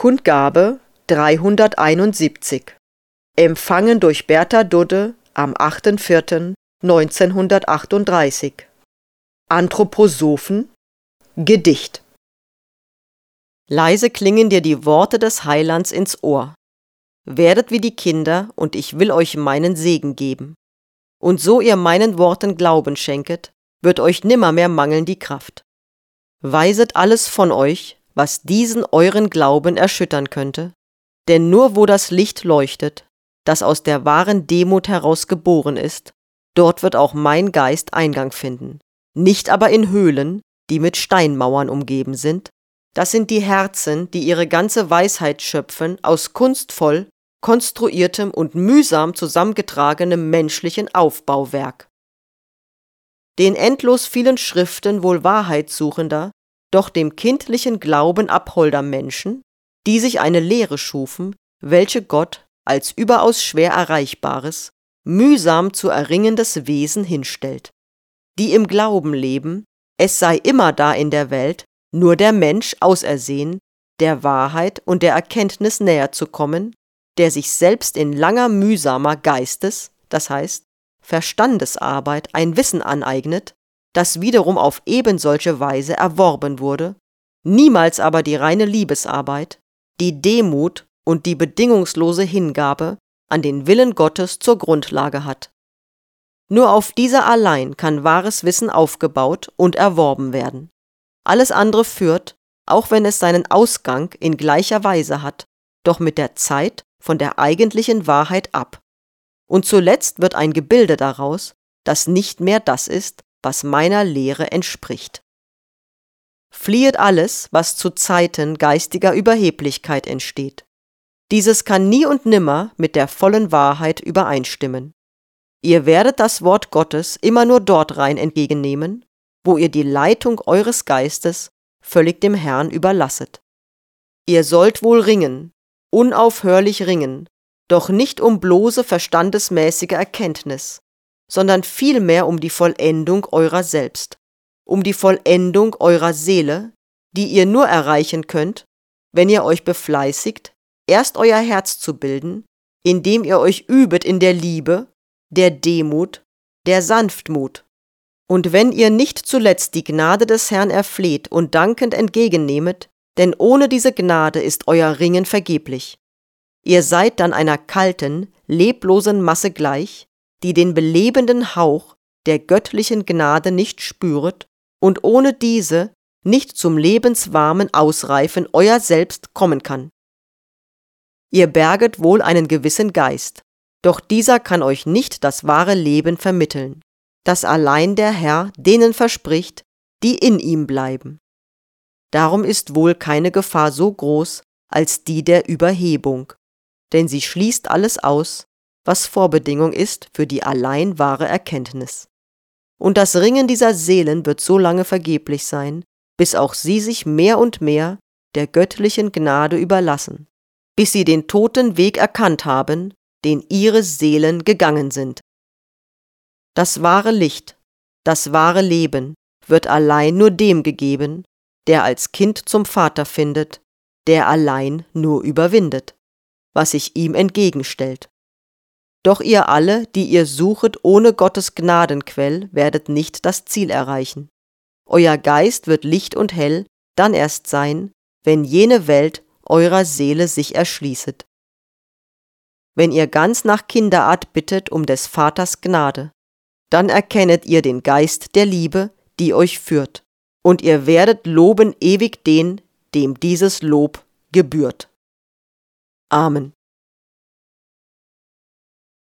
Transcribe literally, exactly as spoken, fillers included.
Kundgabe dreihunderteinundsiebzig. Empfangen durch Bertha Dudde am achter vierter neunzehnhundertachtunddreißig. Anthroposophen. Gedicht. Leise klingen dir die Worte des Heilands ins Ohr. Werdet wie die Kinder, und ich will euch meinen Segen geben. Und so ihr meinen Worten Glauben schenket, wird euch nimmermehr mangeln die Kraft. Weiset alles von euch, was diesen euren Glauben erschüttern könnte, denn nur wo das Licht leuchtet, das aus der wahren Demut heraus geboren ist, dort wird auch mein Geist Eingang finden, nicht aber in Höhlen, die mit Steinmauern umgeben sind. Das sind die Herzen, die ihre ganze Weisheit schöpfen aus kunstvoll konstruiertem und mühsam zusammengetragenem menschlichen Aufbauwerk. Den endlos vielen Schriften wohl wahrheitssuchender, doch dem kindlichen Glauben abholder Menschen, die sich eine Lehre schufen, welche Gott als überaus schwer erreichbares, mühsam zu erringendes Wesen hinstellt, die im Glauben leben, es sei immer da in der Welt, nur der Mensch ausersehen, der Wahrheit und der Erkenntnis näher zu kommen, der sich selbst in langer mühsamer Geistes, das heißt Verstandesarbeit, ein Wissen aneignet, das wiederum auf ebensolche Weise erworben wurde, niemals aber die reine Liebesarbeit, die Demut und die bedingungslose Hingabe an den Willen Gottes zur Grundlage hat. Nur auf dieser allein kann wahres Wissen aufgebaut und erworben werden. Alles andere führt, auch wenn es seinen Ausgang in gleicher Weise hat, doch mit der Zeit von der eigentlichen Wahrheit ab. Und zuletzt wird ein Gebilde daraus, das nicht mehr das ist, was meiner Lehre entspricht. Fliehet alles, was zu Zeiten geistiger Überheblichkeit entsteht. Dieses kann nie und nimmer mit der vollen Wahrheit übereinstimmen. Ihr werdet das Wort Gottes immer nur dort rein entgegennehmen, wo ihr die Leitung eures Geistes völlig dem Herrn überlasset. Ihr sollt wohl ringen, unaufhörlich ringen, doch nicht um bloße verstandesmäßige Erkenntnis, sondern vielmehr um die Vollendung eurer selbst, um die Vollendung eurer Seele, die ihr nur erreichen könnt, wenn ihr euch befleißigt, erst euer Herz zu bilden, indem ihr euch übet in der Liebe, der Demut, der Sanftmut. Und wenn ihr nicht zuletzt die Gnade des Herrn erfleht und dankend entgegennehmet, denn ohne diese Gnade ist euer Ringen vergeblich. Ihr seid dann einer kalten, leblosen Masse gleich, die den belebenden Hauch der göttlichen Gnade nicht spüret und ohne diese nicht zum lebenswarmen Ausreifen euer Selbst kommen kann. Ihr berget wohl einen gewissen Geist, doch dieser kann euch nicht das wahre Leben vermitteln, das allein der Herr denen verspricht, die in ihm bleiben. Darum ist wohl keine Gefahr so groß als die der Überhebung, denn sie schließt alles aus, was Vorbedingung ist für die allein wahre Erkenntnis. Und das Ringen dieser Seelen wird so lange vergeblich sein, bis auch sie sich mehr und mehr der göttlichen Gnade überlassen, bis sie den toten Weg erkannt haben, den ihre Seelen gegangen sind. Das wahre Licht, das wahre Leben wird allein nur dem gegeben, der als Kind zum Vater findet, der allein nur überwindet, was sich ihm entgegenstellt. Doch ihr alle, die ihr suchet ohne Gottes Gnadenquell, werdet nicht das Ziel erreichen. Euer Geist wird licht und hell dann erst sein, wenn jene Welt eurer Seele sich erschließet. Wenn ihr ganz nach Kinderart bittet um des Vaters Gnade, dann erkennet ihr den Geist der Liebe, die euch führt, und ihr werdet loben ewig den, dem dieses Lob gebührt. Amen.